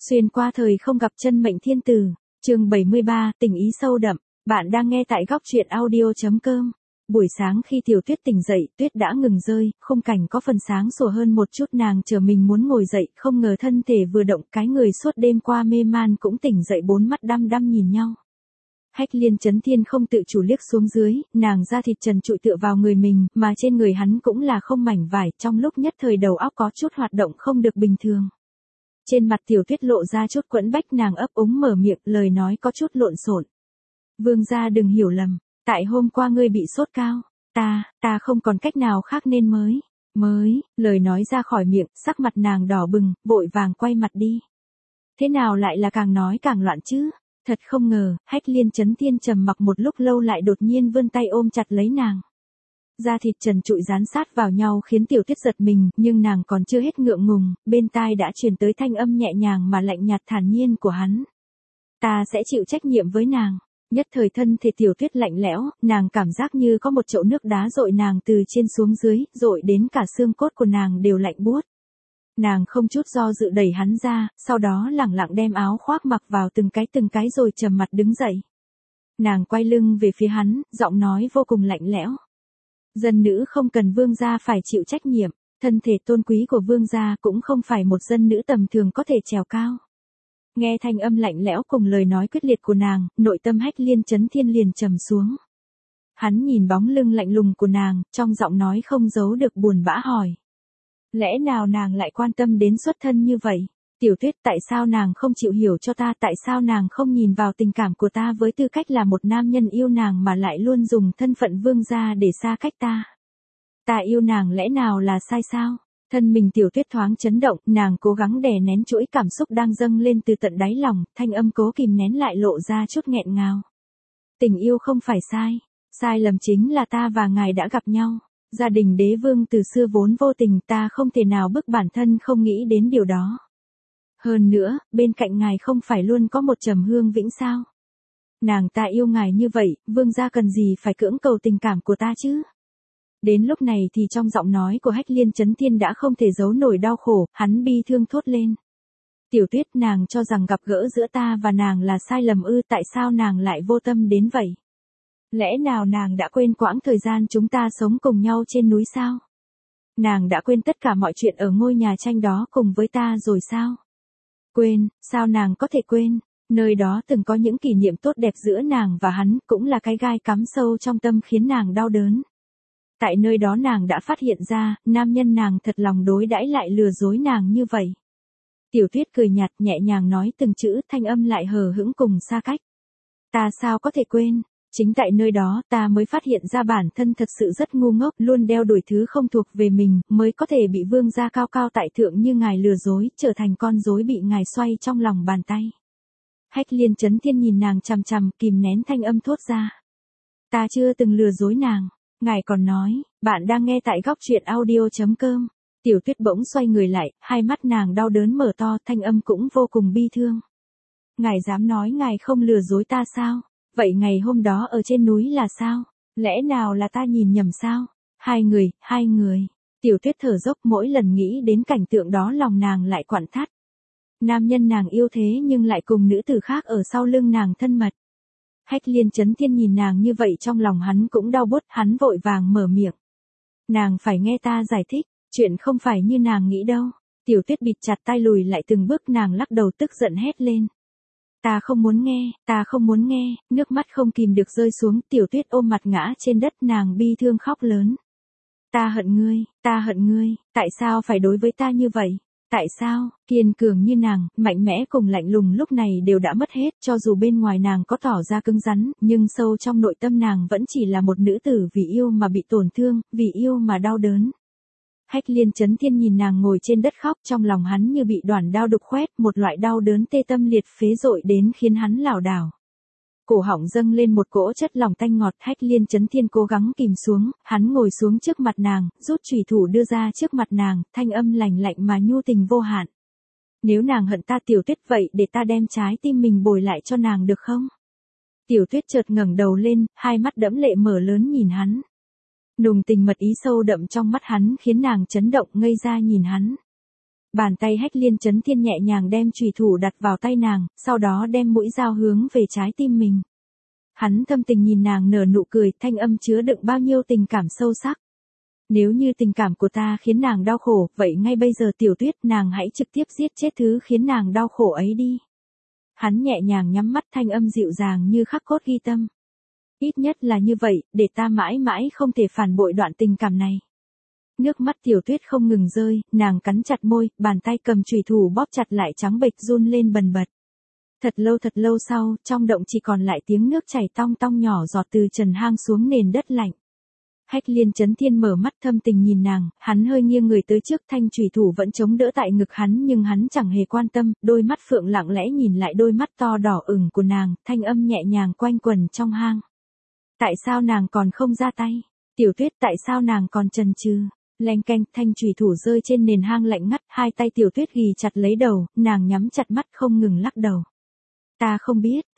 Xuyên qua thời không gặp chân mệnh thiên tử, chương 73, tình ý sâu đậm, bạn đang nghe tại góc truyện audio.com. Buổi sáng khi Tiểu Tuyết tỉnh dậy, tuyết đã ngừng rơi, khung cảnh có phần sáng sủa hơn một chút, nàng chờ mình muốn ngồi dậy, không ngờ thân thể vừa động, cái người suốt đêm qua mê man cũng tỉnh dậy, bốn mắt đăm đăm nhìn nhau. Hách Liên Chấn Thiên không tự chủ liếc xuống dưới, nàng da thịt trần trụi tựa vào người mình, mà trên người hắn cũng là không mảnh vải, trong lúc nhất thời đầu óc có chút hoạt động không được bình thường. Trên mặt Tiểu Tuyết lộ ra chút quẫn bách, nàng ấp úng mở miệng, lời nói có chút lộn xộn. Vương gia đừng hiểu lầm, tại hôm qua ngươi bị sốt cao, ta không còn cách nào khác nên mới, lời nói ra khỏi miệng, sắc mặt nàng đỏ bừng, vội vàng quay mặt đi. Thế nào lại là càng nói càng loạn chứ? Thật không ngờ, Hách Liên Chấn Thiên trầm mặc một lúc lâu lại đột nhiên vươn tay ôm chặt lấy nàng. Da thịt trần trụi dán sát vào nhau khiến Tiểu Tuyết giật mình, nhưng nàng còn chưa hết ngượng ngùng, bên tai đã truyền tới thanh âm nhẹ nhàng mà lạnh nhạt thản nhiên của hắn. Ta sẽ chịu trách nhiệm với nàng. Nhất thời thân thể Tiểu Tuyết lạnh lẽo, nàng cảm giác như có một chậu nước đá dội nàng từ trên xuống dưới, dội đến cả xương cốt của nàng đều lạnh buốt. Nàng không chút do dự đẩy hắn ra, sau đó lẳng lặng đem áo khoác mặc vào từng cái rồi trầm mặt đứng dậy. Nàng quay lưng về phía hắn, giọng nói vô cùng lạnh lẽo. Dân nữ không cần vương gia phải chịu trách nhiệm, thân thể tôn quý của vương gia cũng không phải một dân nữ tầm thường có thể trèo cao. Nghe thanh âm lạnh lẽo cùng lời nói quyết liệt của nàng, nội tâm Hách Liên Chấn Thiên liền trầm xuống. Hắn nhìn bóng lưng lạnh lùng của nàng, trong giọng nói không giấu được buồn bã hỏi. Lẽ nào nàng lại quan tâm đến xuất thân như vậy? Tiểu Tuyết, tại sao nàng không chịu hiểu cho ta, tại sao nàng không nhìn vào tình cảm của ta với tư cách là một nam nhân yêu nàng mà lại luôn dùng thân phận vương gia để xa cách ta? Ta yêu nàng lẽ nào là sai sao? Thân mình Tiểu Tuyết thoáng chấn động, nàng cố gắng đè nén chuỗi cảm xúc đang dâng lên từ tận đáy lòng, thanh âm cố kìm nén lại lộ ra chút nghẹn ngào. Tình yêu không phải sai, sai lầm chính là ta và ngài đã gặp nhau. Gia đình đế vương từ xưa vốn vô tình, ta không thể nào bức bản thân không nghĩ đến điều đó. Hơn nữa, bên cạnh ngài không phải luôn có một Trầm Hương Vĩnh sao? Nàng ta yêu ngài như vậy, vương gia cần gì phải cưỡng cầu tình cảm của ta chứ? Đến lúc này thì trong giọng nói của Hách Liên Chấn Thiên đã không thể giấu nổi đau khổ, hắn bi thương thốt lên. Tiểu Tuyết, nàng cho rằng gặp gỡ giữa ta và nàng là sai lầm ư, tại sao nàng lại vô tâm đến vậy? Lẽ nào nàng đã quên quãng thời gian chúng ta sống cùng nhau trên núi sao? Nàng đã quên tất cả mọi chuyện ở ngôi nhà tranh đó cùng với ta rồi sao? Quên, sao nàng có thể quên? Nơi đó từng có những kỷ niệm tốt đẹp giữa nàng và hắn, cũng là cái gai cắm sâu trong tâm khiến nàng đau đớn. Tại nơi đó nàng đã phát hiện ra, nam nhân nàng thật lòng đối đãi lại lừa dối nàng như vậy. Tiểu Tuyết cười nhạt nhẹ nhàng nói từng chữ, thanh âm lại hờ hững cùng xa cách. Ta sao có thể quên? Chính tại nơi đó ta mới phát hiện ra bản thân thật sự rất ngu ngốc, luôn đeo đuổi thứ không thuộc về mình, mới có thể bị vương gia cao cao tại thượng như ngài lừa dối, trở thành con rối bị ngài xoay trong lòng bàn tay. Hách Liên Chấn Thiên nhìn nàng chằm chằm, kìm nén thanh âm thốt ra. Ta chưa từng lừa dối nàng. Ngài còn nói, bạn đang nghe tại góc truyện audio.com. Tiểu Tuyết bỗng xoay người lại, hai mắt nàng đau đớn mở to, thanh âm cũng vô cùng bi thương. Ngài dám nói ngài không lừa dối ta sao? Vậy ngày hôm đó ở trên núi là sao? Lẽ nào là ta nhìn nhầm sao? Hai người. Tiểu Tuyết thở dốc, mỗi lần nghĩ đến cảnh tượng đó lòng nàng lại quặn thắt. Nam nhân nàng yêu thế nhưng lại cùng nữ tử khác ở sau lưng nàng thân mật. Hách Liên Chấn Thiên nhìn nàng như vậy trong lòng hắn cũng đau buốt, hắn vội vàng mở miệng. Nàng phải nghe ta giải thích, chuyện không phải như nàng nghĩ đâu. Tiểu Tuyết bịt chặt tai lùi lại từng bước, nàng lắc đầu tức giận hét lên. Ta không muốn nghe, nước mắt không kìm được rơi xuống, Tiểu Tuyết ôm mặt ngã trên đất, nàng bi thương khóc lớn. Ta hận ngươi, tại sao phải đối với ta như vậy? Tại sao, kiên cường như nàng, mạnh mẽ cùng lạnh lùng lúc này đều đã mất hết, cho dù bên ngoài nàng có tỏ ra cứng rắn, nhưng sâu trong nội tâm nàng vẫn chỉ là một nữ tử vì yêu mà bị tổn thương, vì yêu mà đau đớn. Hách Liên Chấn Thiên nhìn nàng ngồi trên đất khóc, trong lòng hắn như bị đoản đao đục khoét, một loại đau đớn tê tâm liệt phế dội đến khiến hắn lảo đảo. Cổ họng dâng lên một cỗ chất lỏng tanh ngọt, Hách Liên Chấn Thiên cố gắng kìm xuống, hắn ngồi xuống trước mặt nàng, rút chùy thủ đưa ra trước mặt nàng, thanh âm lạnh lạnh mà nhu tình vô hạn. Nếu nàng hận ta Tiểu Tuyết, vậy để ta đem trái tim mình bồi lại cho nàng được không? Tiểu Tuyết chợt ngẩng đầu lên, hai mắt đẫm lệ mở lớn nhìn hắn. Nùng tình mật ý sâu đậm trong mắt hắn khiến nàng chấn động ngây ra nhìn hắn. Bàn tay Hách Liên Chấn Thiên nhẹ nhàng đem chùy thủ đặt vào tay nàng, sau đó đem mũi dao hướng về trái tim mình. Hắn thâm tình nhìn nàng nở nụ cười, thanh âm chứa đựng bao nhiêu tình cảm sâu sắc. Nếu như tình cảm của ta khiến nàng đau khổ, vậy ngay bây giờ Tiểu Tuyết, nàng hãy trực tiếp giết chết thứ khiến nàng đau khổ ấy đi. Hắn nhẹ nhàng nhắm mắt, thanh âm dịu dàng như khắc cốt ghi tâm. Ít nhất là như vậy, để ta mãi mãi không thể phản bội đoạn tình cảm này. Nước mắt Tiểu Tuyết không ngừng rơi, nàng cắn chặt môi, bàn tay cầm chùy thủ bóp chặt lại trắng bệch run lên bần bật. Thật lâu sau, trong động chỉ còn lại tiếng nước chảy tong tong nhỏ giọt từ trần hang xuống nền đất lạnh. Hách Liên Chấn Thiên mở mắt thâm tình nhìn nàng, hắn hơi nghiêng người tới trước, thanh chùy thủ vẫn chống đỡ tại ngực hắn nhưng hắn chẳng hề quan tâm, đôi mắt phượng lặng lẽ nhìn lại đôi mắt to đỏ ửng của nàng, thanh âm nhẹ nhàng quanh quẩn trong hang. Tại sao nàng còn không ra tay? Tiểu Tuyết, tại sao nàng còn chần chừ? Leng keng, thanh chùy thủ rơi trên nền hang lạnh ngắt, hai tay Tiểu Tuyết ghì chặt lấy đầu, nàng nhắm chặt mắt không ngừng lắc đầu. Ta không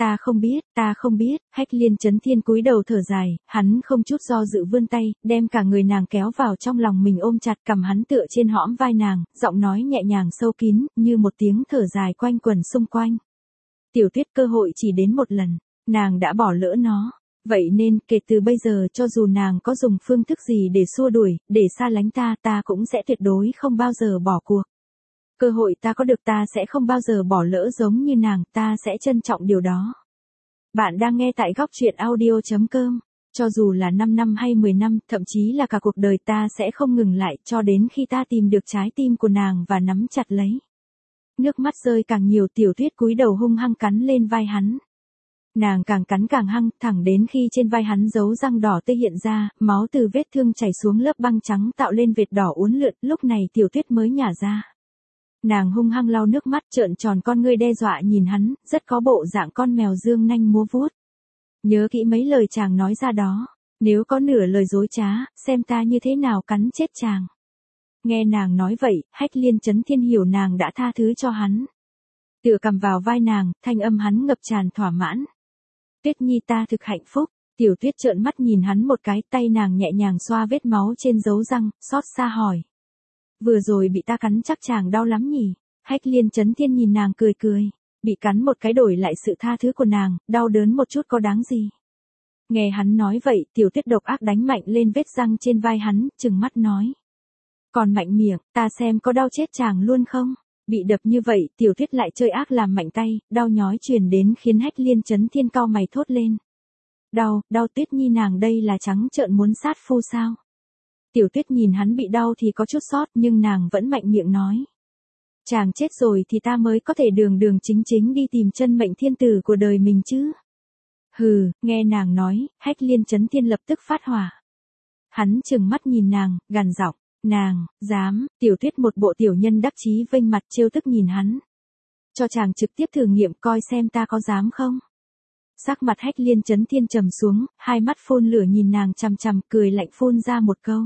biết, Hách Liên Chấn Thiên cúi đầu thở dài, hắn không chút do dự vươn tay, đem cả người nàng kéo vào trong lòng mình ôm chặt, cầm hắn tựa trên hõm vai nàng, giọng nói nhẹ nhàng sâu kín, như một tiếng thở dài quanh quẩn xung quanh. Tiểu Tuyết, cơ hội chỉ đến một lần, nàng đã bỏ lỡ nó. Vậy nên, kể từ bây giờ cho dù nàng có dùng phương thức gì để xua đuổi, để xa lánh ta, ta cũng sẽ tuyệt đối không bao giờ bỏ cuộc. Cơ hội ta có được ta sẽ không bao giờ bỏ lỡ giống như nàng, ta sẽ trân trọng điều đó. Bạn đang nghe tại góc truyện audio.com. Cho dù là 5 năm hay 10 năm, thậm chí là cả cuộc đời ta sẽ không ngừng lại cho đến khi ta tìm được trái tim của nàng và nắm chặt lấy. Nước mắt rơi càng nhiều, Tiểu Tuyết cúi đầu hung hăng cắn lên vai hắn. Nàng càng cắn càng hăng, thẳng đến khi trên vai hắn dấu răng đỏ tươi hiện ra, máu từ vết thương chảy xuống lớp băng trắng tạo lên vệt đỏ uốn lượn, lúc này Tiểu Tuyết mới nhả ra. Nàng hung hăng lau nước mắt, trợn tròn con ngươi đe dọa nhìn hắn, rất có bộ dạng con mèo dương nanh múa vuốt. Nhớ kỹ mấy lời chàng nói ra đó, nếu có nửa lời dối trá, xem ta như thế nào cắn chết chàng. Nghe nàng nói vậy, Hách Liên Chấn Thiên hiểu nàng đã tha thứ cho hắn. Tựa cầm vào vai nàng, thanh âm hắn ngập tràn thỏa mãn. Tuyết Nhi, ta thực hạnh phúc. Tiểu Tuyết trợn mắt nhìn hắn một cái, tay nàng nhẹ nhàng xoa vết máu trên dấu răng, xót xa hỏi. Vừa rồi bị ta cắn chắc chàng đau lắm nhỉ? Hách Liên Chấn Thiên nhìn nàng cười cười. Bị cắn một cái đổi lại sự tha thứ của nàng, đau đớn một chút có đáng gì? Nghe hắn nói vậy, Tiểu Tuyết độc ác đánh mạnh lên vết răng trên vai hắn, trừng mắt nói. Còn mạnh miệng, ta xem có đau chết chàng luôn không? Bị đập như vậy, Tiểu Tuyết lại chơi ác làm mạnh tay, đau nhói truyền đến khiến Hách Liên Chấn Thiên cau mày thốt lên. Đau, Tuyết Nhi, nàng đây là trắng trợn muốn sát phu sao? Tiểu Tuyết nhìn hắn bị đau thì có chút sót, nhưng nàng vẫn mạnh miệng nói. Chàng chết rồi thì ta mới có thể đường đường chính chính đi tìm chân mệnh thiên tử của đời mình chứ. Hừ, nghe nàng nói, Hách Liên Chấn Thiên lập tức phát hỏa. Hắn trừng mắt nhìn nàng, gằn giọng. Nàng, dám, Tiểu Tuyết một bộ tiểu nhân đắc chí vênh mặt trêu tức nhìn hắn. Cho chàng trực tiếp thử nghiệm coi xem ta có dám không. Sắc mặt Hách Liên Chấn Thiên trầm xuống, hai mắt phun lửa nhìn nàng chằm chằm, cười lạnh phun ra một câu.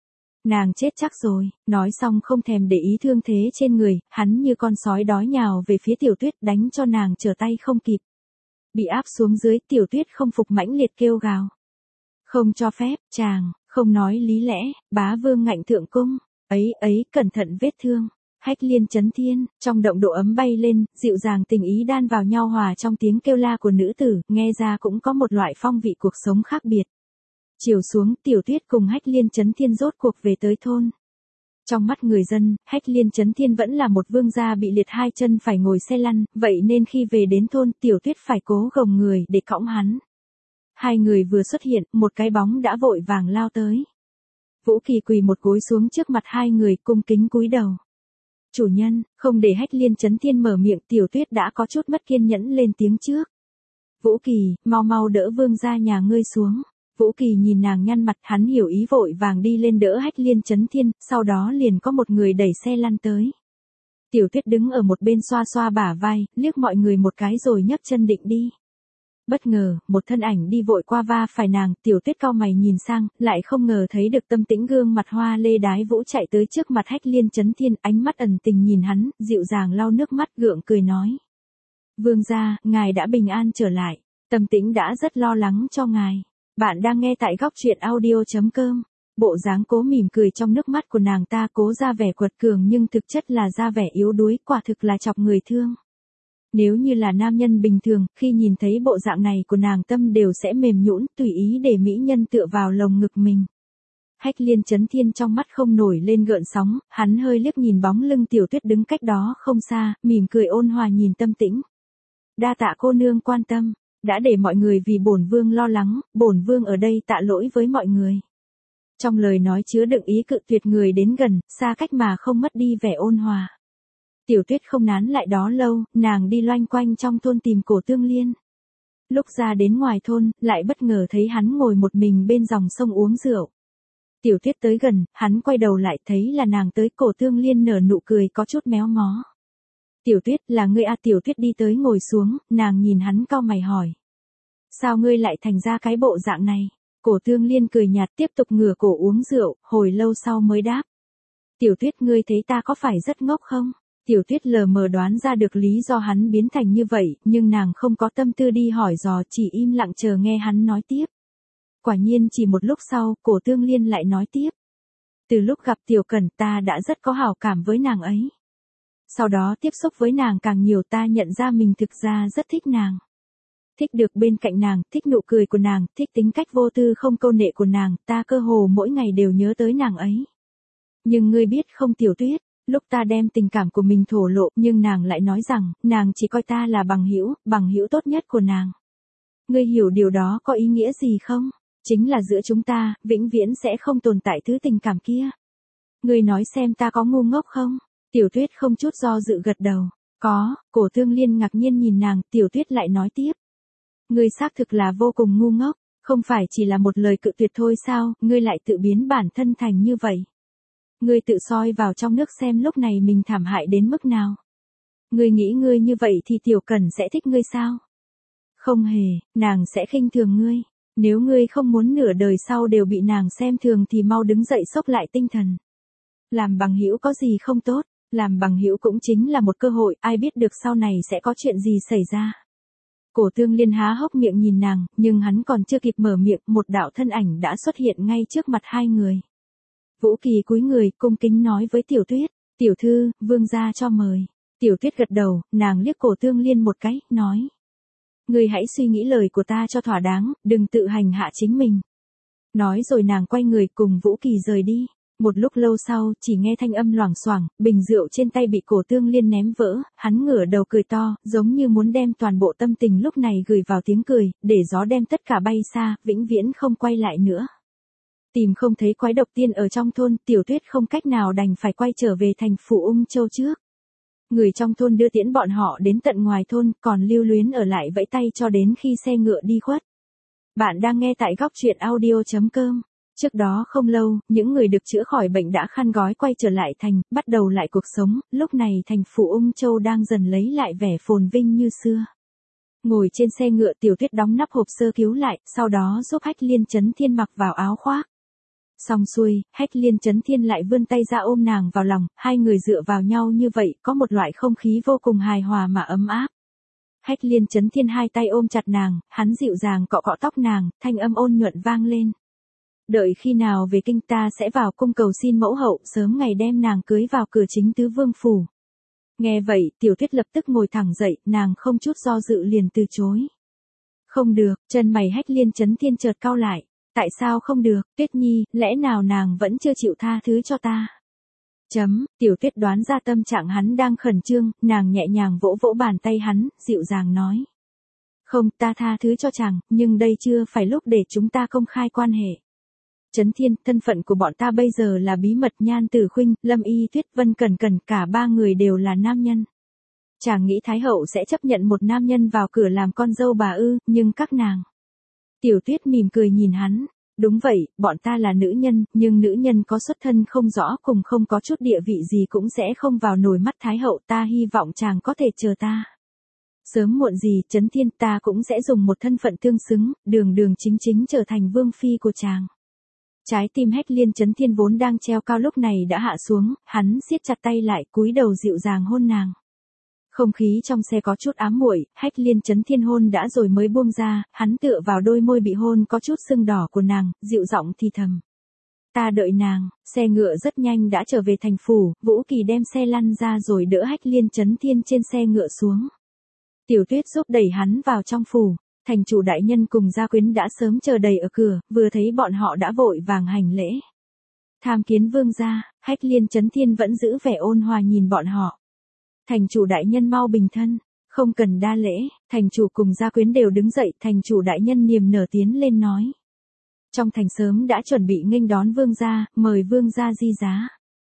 Nàng chết chắc rồi, nói xong không thèm để ý thương thế trên người, hắn như con sói đói nhào về phía Tiểu Tuyết đánh cho nàng trở tay không kịp. Bị áp xuống dưới, Tiểu Tuyết không phục mãnh liệt kêu gào. Không cho phép, chàng, không nói lý lẽ, bá vương ngạnh thượng cung, ấy, cẩn thận vết thương. Hách Liên Chấn Thiên, trong động độ ấm bay lên, dịu dàng tình ý đan vào nhau hòa trong tiếng kêu la của nữ tử, nghe ra cũng có một loại phong vị cuộc sống khác biệt. Chiều xuống, Tiểu Tuyết cùng Hách Liên Chấn Thiên rốt cuộc về tới thôn. Trong mắt người dân, Hách Liên Chấn Thiên vẫn là một vương gia bị liệt hai chân phải ngồi xe lăn, vậy nên khi về đến thôn, Tiểu Tuyết phải cố gồng người để cõng hắn. Hai người vừa xuất hiện, một cái bóng đã vội vàng lao tới. Vũ Kỳ quỳ một gối xuống trước mặt hai người, cung kính cúi đầu. Chủ nhân, không để Hách Liên Chấn Thiên mở miệng, Tiểu Tuyết đã có chút mất kiên nhẫn lên tiếng trước. Vũ Kỳ, mau đỡ vương gia nhà ngươi xuống. Vũ Kỳ nhìn nàng nhăn mặt, hắn hiểu ý vội vàng đi lên đỡ Hách Liên Chấn Thiên, sau đó liền có một người đẩy xe lăn tới. Tiểu Tuyết đứng ở một bên xoa xoa bả vai, liếc mọi người một cái rồi nhấc chân định đi. Bất ngờ, một thân ảnh đi vội qua va phải nàng, Tiểu Tuyết cau mày nhìn sang, lại không ngờ thấy được Tâm Tĩnh gương mặt hoa lê đái vũ chạy tới trước mặt Hách Liên Chấn Thiên, ánh mắt ẩn tình nhìn hắn, dịu dàng lau nước mắt gượng cười nói. Vương gia, ngài đã bình an trở lại, Tâm Tĩnh đã rất lo lắng cho ngài. Bạn đang nghe tại góc truyện audio.com. Bộ dáng cố mỉm cười trong nước mắt của nàng ta cố ra vẻ quật cường nhưng thực chất là ra vẻ yếu đuối, quả thực là chọc người thương. Nếu như là nam nhân bình thường, khi nhìn thấy bộ dạng này của nàng tâm đều sẽ mềm nhũn, tùy ý để mỹ nhân tựa vào lồng ngực mình. Hách Liên Chấn Thiên trong mắt không nổi lên gợn sóng, hắn hơi liếc nhìn bóng lưng Tiểu Tuyết đứng cách đó không xa, mỉm cười ôn hòa nhìn Tâm Tĩnh. Đa tạ cô nương quan tâm, đã để mọi người vì bổn vương lo lắng, bổn vương ở đây tạ lỗi với mọi người. Trong lời nói chứa đựng ý cự tuyệt người đến gần, xa cách mà không mất đi vẻ ôn hòa. Tiểu Tuyết không nán lại đó lâu, nàng đi loanh quanh trong thôn tìm Cổ Tương Liên. Lúc ra đến ngoài thôn, lại bất ngờ thấy hắn ngồi một mình bên dòng sông uống rượu. Tiểu Tuyết tới gần, hắn quay đầu lại thấy là nàng tới. Cổ Tương Liên nở nụ cười có chút méo mó. Tiểu Tuyết, là ngươi à? Tiểu Tuyết đi tới ngồi xuống, nàng nhìn hắn cau mày hỏi. Sao ngươi lại thành ra cái bộ dạng này? Cổ Tương Liên cười nhạt tiếp tục ngửa cổ uống rượu, hồi lâu sau mới đáp. Tiểu Tuyết, ngươi thấy ta có phải rất ngốc không? Tiểu Tuyết lờ mờ đoán ra được lý do hắn biến thành như vậy, nhưng nàng không có tâm tư đi hỏi dò, chỉ im lặng chờ nghe hắn nói tiếp. Quả nhiên chỉ một lúc sau, Cổ Tương Liên lại nói tiếp. Từ lúc gặp Tiểu Cẩn ta đã rất có hảo cảm với nàng ấy. Sau đó tiếp xúc với nàng càng nhiều ta nhận ra mình thực ra rất thích nàng. Thích được bên cạnh nàng, thích nụ cười của nàng, thích tính cách vô tư không câu nệ của nàng, ta cơ hồ mỗi ngày đều nhớ tới nàng ấy. Nhưng ngươi biết không Tiểu Tuyết, lúc ta đem tình cảm của mình thổ lộ, nhưng nàng lại nói rằng, nàng chỉ coi ta là bằng hữu tốt nhất của nàng. Ngươi hiểu điều đó có ý nghĩa gì không? Chính là giữa chúng ta, vĩnh viễn sẽ không tồn tại thứ tình cảm kia. Ngươi nói xem ta có ngu ngốc không? Tiểu Tuyết không chút do dự gật đầu. Có. Cổ Tương Liên ngạc nhiên nhìn nàng, Tiểu Tuyết lại nói tiếp. Ngươi xác thực là vô cùng ngu ngốc, không phải chỉ là một lời cự tuyệt thôi sao, ngươi lại tự biến bản thân thành như vậy. Ngươi tự soi vào trong nước xem lúc này mình thảm hại đến mức nào. Ngươi nghĩ ngươi như vậy thì Tiểu Cẩn sẽ thích ngươi sao? Không hề, nàng sẽ khinh thường ngươi. Nếu ngươi không muốn nửa đời sau đều bị nàng xem thường thì mau đứng dậy xốc lại tinh thần. Làm bằng hữu có gì không tốt, làm bằng hữu cũng chính là một cơ hội, ai biết được sau này sẽ có chuyện gì xảy ra. Cổ Tương Liên há hốc miệng nhìn nàng, nhưng hắn còn chưa kịp mở miệng, một đạo thân ảnh đã xuất hiện ngay trước mặt hai người. Vũ Kỳ cúi người, cung kính nói với Tiểu Tuyết, tiểu thư, vương gia cho mời. Tiểu Tuyết gật đầu, nàng liếc Cổ Tương Liên một cái, nói. Ngươi hãy suy nghĩ lời của ta cho thỏa đáng, đừng tự hành hạ chính mình. Nói rồi nàng quay người cùng Vũ Kỳ rời đi. Một lúc lâu sau, chỉ nghe thanh âm loảng xoảng, bình rượu trên tay bị Cổ Tương Liên ném vỡ, hắn ngửa đầu cười to, giống như muốn đem toàn bộ tâm tình lúc này gửi vào tiếng cười, để gió đem tất cả bay xa, vĩnh viễn không quay lại nữa. Tìm không thấy quái độc tiên ở trong thôn, Tiểu Tuyết không cách nào đành phải quay trở về thành phủ Ung Châu trước. Người trong thôn đưa tiễn bọn họ đến tận ngoài thôn, còn lưu luyến ở lại vẫy tay cho đến khi xe ngựa đi khuất. Bạn đang nghe tại góc truyện audio.com. Trước đó không lâu, những người được chữa khỏi bệnh đã khăn gói quay trở lại thành, bắt đầu lại cuộc sống, lúc này thành phủ Ung Châu đang dần lấy lại vẻ phồn vinh như xưa. Ngồi trên xe ngựa Tiểu Tuyết đóng nắp hộp sơ cứu lại, sau đó giúp Hách Liên Chấn Thiên mặc vào áo khoác. Xong xuôi, Hách Liên Chấn Thiên lại vươn tay ra ôm nàng vào lòng, hai người dựa vào nhau như vậy, có một loại không khí vô cùng hài hòa mà ấm áp. Hách Liên Chấn Thiên hai tay ôm chặt nàng, hắn dịu dàng cọ cọ tóc nàng, thanh âm ôn nhuận vang lên. Đợi khi nào về kinh ta sẽ vào cung cầu xin mẫu hậu, sớm ngày đem nàng cưới vào cửa chính tứ vương phủ. Nghe vậy, Tiểu Tuyết lập tức ngồi thẳng dậy, nàng không chút do dự liền từ chối. Không được, chân mày Hách Liên Chấn Thiên chợt cau lại. Tại sao không được, Tuyết Nhi, lẽ nào nàng vẫn chưa chịu tha thứ cho ta? Tiểu Tuyết đoán ra tâm trạng hắn đang khẩn trương, nàng nhẹ nhàng vỗ vỗ bàn tay hắn, dịu dàng nói. Không, ta tha thứ cho chàng, nhưng đây chưa phải lúc để chúng ta công khai quan hệ. Chấn Thiên, thân phận của bọn ta bây giờ là bí mật. Nhan Tử Khuynh, Lâm Y Tuyết, Vân Cẩn Cẩn, cả ba người đều là nam nhân. Chàng nghĩ Thái hậu sẽ chấp nhận một nam nhân vào cửa làm con dâu bà ư, nhưng các nàng. Tiểu Tuyết mỉm cười nhìn hắn. Đúng vậy, bọn ta là nữ nhân, nhưng nữ nhân có xuất thân không rõ cùng không có chút địa vị gì cũng sẽ không vào nổi mắt Thái hậu, ta hy vọng chàng có thể chờ ta. Sớm muộn gì, Chấn Thiên, ta cũng sẽ dùng một thân phận tương xứng, đường đường chính chính trở thành vương phi của chàng. Trái tim Hách Liên Chấn Thiên vốn đang treo cao lúc này đã hạ xuống, hắn siết chặt tay lại, cúi đầu dịu dàng hôn nàng. Không khí trong xe có chút ám muội, Hách Liên Chấn Thiên hôn đã rồi mới buông ra, hắn tựa vào đôi môi bị hôn có chút sưng đỏ của nàng, dịu giọng thì thầm. Ta đợi nàng, xe ngựa rất nhanh đã trở về thành phủ, Vũ Kỳ đem xe lăn ra rồi đỡ Hách Liên Chấn Thiên trên xe ngựa xuống. Tiểu Tuyết giúp đẩy hắn vào trong phủ, thành chủ đại nhân cùng gia quyến đã sớm chờ đầy ở cửa, vừa thấy bọn họ đã vội vàng hành lễ. Tham kiến vương gia, Hách Liên Chấn Thiên vẫn giữ vẻ ôn hòa nhìn bọn họ. Thành chủ đại nhân mau bình thân, không cần đa lễ, thành chủ cùng gia quyến đều đứng dậy, thành chủ đại nhân niềm nở tiến lên nói. Trong thành sớm đã chuẩn bị nghênh đón vương gia, mời vương gia di giá.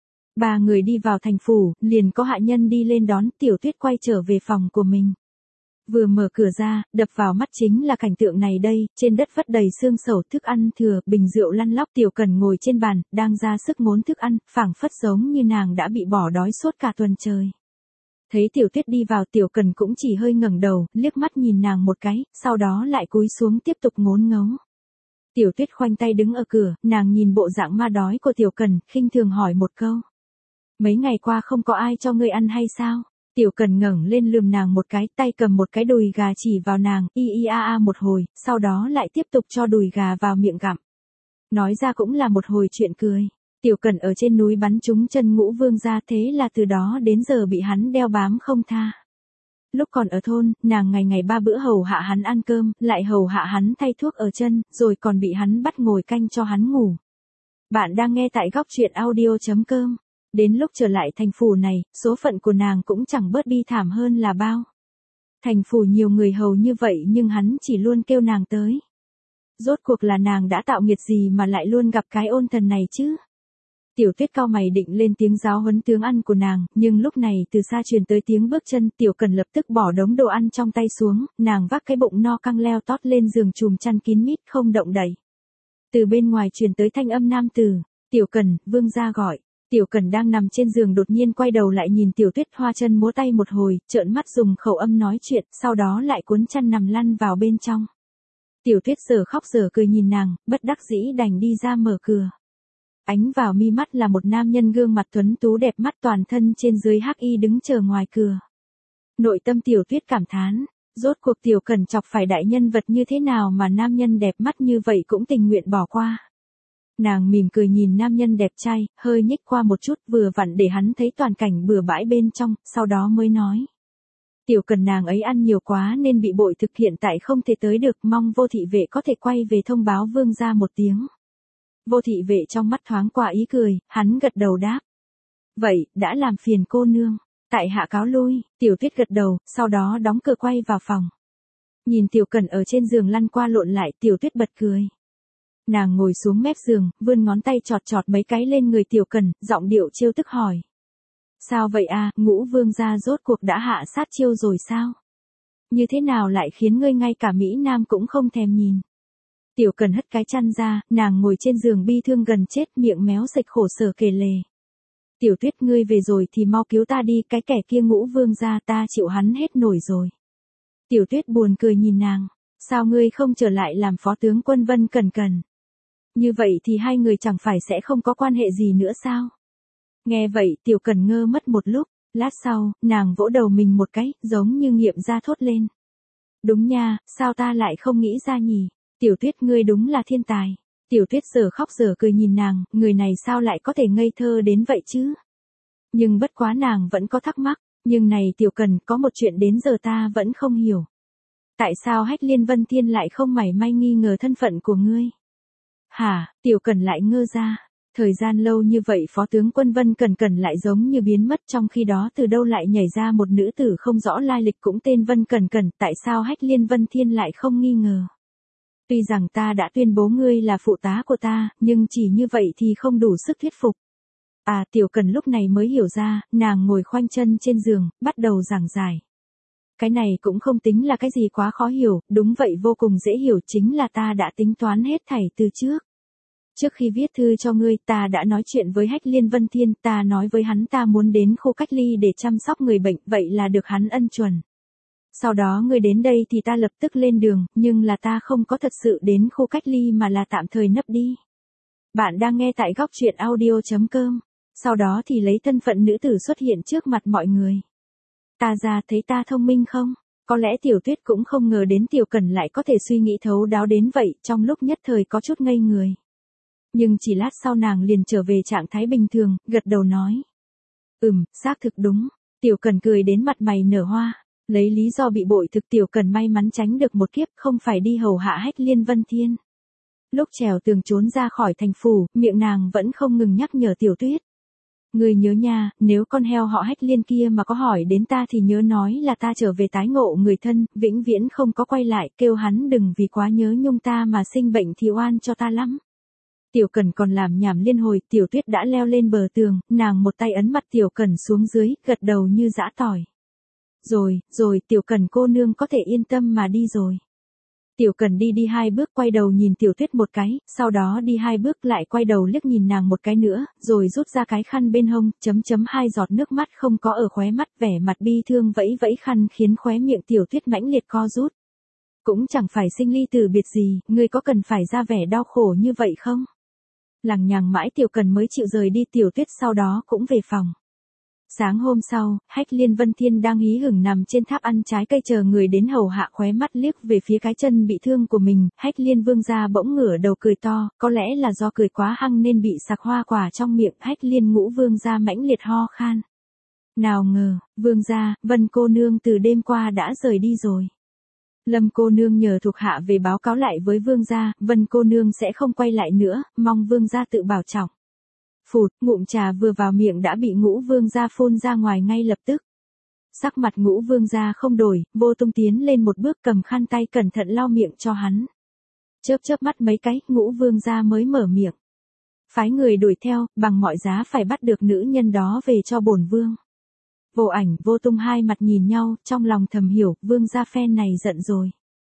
Ba người đi vào thành phủ, liền có hạ nhân đi lên đón, Tiểu Tuyết quay trở về phòng của mình. Vừa mở cửa ra, đập vào mắt chính là cảnh tượng này đây, trên đất vất đầy xương sầu thức ăn thừa, bình rượu lăn lóc. Tiểu Cần ngồi trên bàn, đang ra sức ngốn thức ăn, phảng phất giống như nàng đã bị bỏ đói suốt cả tuần trời. Thấy Tiểu Tuyết đi vào, Tiểu Cần cũng chỉ hơi ngẩng đầu, liếc mắt nhìn nàng một cái, sau đó lại cúi xuống tiếp tục ngốn ngấu. Tiểu Tuyết khoanh tay đứng ở cửa, nàng nhìn bộ dạng ma đói của Tiểu Cần, khinh thường hỏi một câu. Mấy ngày qua không có ai cho ngươi ăn hay sao? Tiểu Cần ngẩng lên lườm nàng một cái, tay cầm một cái đùi gà chỉ vào nàng, một hồi, sau đó lại tiếp tục cho đùi gà vào miệng gặm. Nói ra cũng là một hồi chuyện cười. Tiểu Cần ở trên núi bắn trúng chân Ngũ Vương gia, thế là từ đó đến giờ bị hắn đeo bám không tha. Lúc còn ở thôn, nàng ngày ngày 3 bữa hầu hạ hắn ăn cơm, lại hầu hạ hắn thay thuốc ở chân, rồi còn bị hắn bắt ngồi canh cho hắn ngủ. Bạn đang nghe tại góc truyện audio.com. Đến lúc trở lại thành phủ này, số phận của nàng cũng chẳng bớt bi thảm hơn là bao. Thành phủ nhiều người hầu như vậy nhưng hắn chỉ luôn kêu nàng tới. Rốt cuộc là nàng đã tạo nghiệt gì mà lại luôn gặp cái ôn thần này chứ? Tiểu Tuyết cau mày định lên tiếng giáo huấn tướng ăn của nàng, nhưng lúc này từ xa truyền tới tiếng bước chân, Tiểu Cần lập tức bỏ đống đồ ăn trong tay xuống, nàng vác cái bụng no căng leo tót lên giường chùm chăn kín mít không động đậy. Từ bên ngoài truyền tới thanh âm nam tử, Tiểu Cần, vương gia gọi. Tiểu Cần đang nằm trên giường đột nhiên quay đầu lại nhìn Tiểu Tuyết hoa chân múa tay một hồi, trợn mắt dùng khẩu âm nói chuyện, sau đó lại cuốn chăn nằm lăn vào bên trong. Tiểu Tuyết giờ khóc giờ cười nhìn nàng, bất đắc dĩ đành đi ra mở cửa. Ánh vào mi mắt là một nam nhân gương mặt tuấn tú đẹp mắt, toàn thân trên dưới hắc y đứng chờ ngoài cửa. Nội tâm Tiểu Tuyết cảm thán, rốt cuộc Tiểu Cần chọc phải đại nhân vật như thế nào mà nam nhân đẹp mắt như vậy cũng tình nguyện bỏ qua. Nàng mỉm cười nhìn nam nhân đẹp trai, hơi nhích qua một chút vừa vặn để hắn thấy toàn cảnh bừa bãi bên trong, sau đó mới nói. Tiểu Cần nàng ấy ăn nhiều quá nên bị bội thực, hiện tại không thể tới được, mong vô thị vệ có thể quay về thông báo vương gia một tiếng. Vô thị vệ trong mắt thoáng qua ý cười, hắn gật đầu đáp. Vậy, đã làm phiền cô nương, tại hạ cáo lui. Tiểu Tuyết gật đầu, sau đó đóng cửa quay vào phòng. Nhìn Tiểu Cần ở trên giường lăn qua lộn lại, Tiểu Tuyết bật cười. Nàng ngồi xuống mép giường, vươn ngón tay chọt chọt mấy cái lên người Tiểu Cần, giọng điệu trêu tức hỏi. Sao vậy à, Ngũ Vương gia rốt cuộc đã hạ sát chiêu rồi sao? Như thế nào lại khiến ngươi ngay cả Mỹ Nam cũng không thèm nhìn? Tiểu Cần hất cái chăn ra, nàng ngồi trên giường bi thương gần chết, miệng méo sạch khổ sở kể lể. Tiểu Tuyết, ngươi về rồi thì mau cứu ta đi, cái kẻ kia Ngũ Vương gia ta chịu hắn hết nổi rồi. Tiểu Tuyết buồn cười nhìn nàng, sao ngươi không trở lại làm phó tướng quân Vân Cẩn Cẩn? Như vậy thì hai người chẳng phải sẽ không có quan hệ gì nữa sao? Nghe vậy Tiểu Cần ngơ mất một lúc, lát sau, nàng vỗ đầu mình một cái, giống như nghiệm ra thốt lên. Đúng nha, sao ta lại không nghĩ ra nhỉ? Tiểu Tuyết, ngươi đúng là thiên tài. Tiểu Tuyết giờ khóc giờ cười nhìn nàng, người này sao lại có thể ngây thơ đến vậy chứ? Nhưng bất quá nàng vẫn có thắc mắc, nhưng này Tiểu Cần, có một chuyện đến giờ ta vẫn không hiểu. Tại sao Hách Liên Vân Thiên lại không mảy may nghi ngờ thân phận của ngươi? Hả, Tiểu Cần lại ngơ ra. Thời gian lâu như vậy phó tướng quân Vân Cẩn Cẩn lại giống như biến mất, trong khi đó từ đâu lại nhảy ra một nữ tử không rõ lai lịch cũng tên Vân Cẩn Cẩn, tại sao Hách Liên Vân Thiên lại không nghi ngờ? Tuy rằng ta đã tuyên bố ngươi là phụ tá của ta, nhưng chỉ như vậy thì không đủ sức thuyết phục. À, Tiểu Cần lúc này mới hiểu ra, nàng ngồi khoanh chân trên giường, bắt đầu giảng giải. Cái này cũng không tính là cái gì quá khó hiểu, đúng vậy, vô cùng dễ hiểu, chính là ta đã tính toán hết thảy từ trước. Trước khi viết thư cho ngươi, ta đã nói chuyện với Hách Liên Vân Thiên, ta nói với hắn ta muốn đến khu cách ly để chăm sóc người bệnh, vậy là được hắn ân chuẩn. Sau đó ngươi đến đây thì ta lập tức lên đường, nhưng là ta không có thật sự đến khu cách ly mà là tạm thời nấp đi. Bạn đang nghe tại góc truyện audio.com. Sau đó thì lấy thân phận nữ tử xuất hiện trước mặt mọi người. Ta ra thấy ta thông minh không? Có lẽ Tiểu Tuyết cũng không ngờ đến Tiểu Cần lại có thể suy nghĩ thấu đáo đến vậy, trong lúc nhất thời có chút ngây người. Nhưng chỉ lát sau nàng liền trở về trạng thái bình thường, gật đầu nói. Xác thực đúng. Tiểu Cần cười đến mặt mày nở hoa. Lấy lý do bị bội thực Tiểu Cần may mắn tránh được một kiếp, không phải đi hầu hạ Hách Liên Vân Thiên. Lúc trèo tường trốn ra khỏi thành phủ, miệng nàng vẫn không ngừng nhắc nhở Tiểu Tuyết. Ngươi nhớ nha, nếu con heo họ Hách Liên kia mà có hỏi đến ta thì nhớ nói là ta trở về tái ngộ người thân, vĩnh viễn không có quay lại, kêu hắn đừng vì quá nhớ nhung ta mà sinh bệnh thì oan cho ta lắm. Tiểu Cần còn làm nhảm liên hồi, Tiểu Tuyết đã leo lên bờ tường, nàng một tay ấn mặt Tiểu Cần xuống dưới, gật đầu như giã tỏi. Rồi, Tiểu Cần cô nương có thể yên tâm mà đi rồi. Tiểu Cần đi 2 bước quay đầu nhìn Tiểu Tuyết một cái, sau đó đi 2 bước lại quay đầu liếc nhìn nàng một cái nữa, rồi rút ra cái khăn bên hông, 2 giọt nước mắt không có ở khóe mắt, vẻ mặt bi thương vẫy vẫy khăn khiến khóe miệng Tiểu Tuyết mãnh liệt co rút. Cũng chẳng phải sinh ly từ biệt gì, ngươi có cần phải ra vẻ đau khổ như vậy không? Lằng nhằng mãi Tiểu Cần mới chịu rời đi, Tiểu Tuyết sau đó cũng về phòng. Sáng hôm sau, Hách Liên Vân Thiên đang hí hửng nằm trên tháp ăn trái cây chờ người đến hầu hạ, khóe mắt liếc về phía cái chân bị thương của mình, Hách Liên vương gia bỗng ngửa đầu cười to, có lẽ là do cười quá hăng nên bị sặc hoa quả trong miệng, Hách Liên ngũ vương gia mãnh liệt ho khan. Nào ngờ, vương gia, Vân cô nương từ đêm qua đã rời đi rồi. Lâm cô nương nhờ thuộc hạ về báo cáo lại với vương gia, Vân cô nương sẽ không quay lại nữa, mong vương gia tự bảo trọng. Phụt, ngụm trà vừa vào miệng đã bị Ngũ vương gia phun ra ngoài ngay lập tức. Sắc mặt Ngũ vương gia không đổi, Vô Tung tiến lên một bước cầm khăn tay cẩn thận lau miệng cho hắn. Chớp mắt mấy cái, Ngũ vương gia mới mở miệng. Phái người đuổi theo, bằng mọi giá phải bắt được nữ nhân đó về cho bổn vương. Vô Ảnh, Vô Tung hai mặt nhìn nhau, trong lòng thầm hiểu, vương gia phen này giận rồi.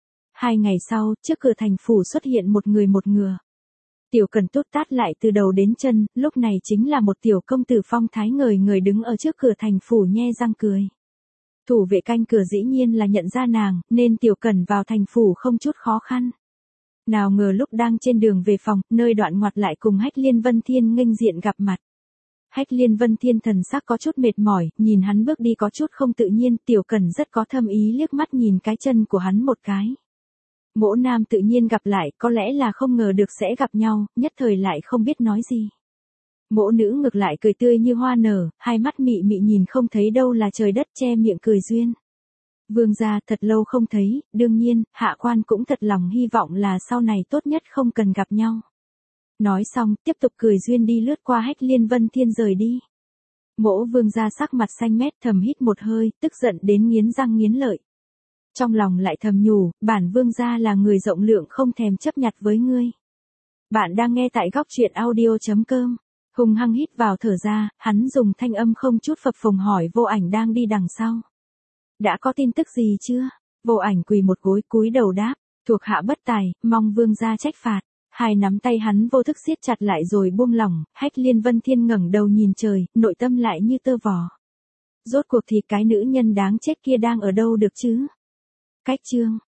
2 ngày sau, trước cửa thành phủ xuất hiện một người một ngựa. Tiểu Cần tút tát lại từ đầu đến chân, lúc này chính là một tiểu công tử phong thái ngời ngời đứng ở trước cửa thành phủ nhe răng cười. Thủ vệ canh cửa dĩ nhiên là nhận ra nàng, nên Tiểu Cần vào thành phủ không chút khó khăn. Nào ngờ lúc đang trên đường về phòng, nơi Đoạn Ngoặt lại cùng Hách Liên Vân Thiên nghênh diện gặp mặt. Hách Liên Vân Thiên thần sắc có chút mệt mỏi, nhìn hắn bước đi có chút không tự nhiên, Tiểu Cần rất có thâm ý liếc mắt nhìn cái chân của hắn một cái. Mỗ nam tự nhiên gặp lại, có lẽ là không ngờ được sẽ gặp nhau, nhất thời lại không biết nói gì. Mỗ nữ ngược lại cười tươi như hoa nở, hai mắt mị mị nhìn không thấy đâu là trời đất, che miệng cười duyên. Vương gia, thật lâu không thấy, đương nhiên, hạ quan cũng thật lòng hy vọng là sau này tốt nhất không cần gặp nhau. Nói xong, tiếp tục cười duyên đi lướt qua Hách Liên Vân Thiên rời đi. Mỗ vương gia sắc mặt xanh mét thầm hít một hơi, tức giận đến nghiến răng nghiến lợi. Trong lòng lại thầm nhủ, bản vương gia là người rộng lượng không thèm chấp nhặt với ngươi. Bạn đang nghe tại góc truyện audio.com. Hùng hăng hít vào thở ra, hắn dùng thanh âm không chút phập phồng hỏi Vô Ảnh đang đi đằng sau. Đã có tin tức gì chưa? Vô Ảnh quỳ một gối cúi đầu đáp, thuộc hạ bất tài, mong vương gia trách phạt. Hai nắm tay hắn vô thức siết chặt lại rồi buông lỏng, Hách Liên Vân Thiên ngẩng đầu nhìn trời, nội tâm lại như tơ vò. Rốt cuộc thì cái nữ nhân đáng chết kia đang ở đâu được chứ? Cách chương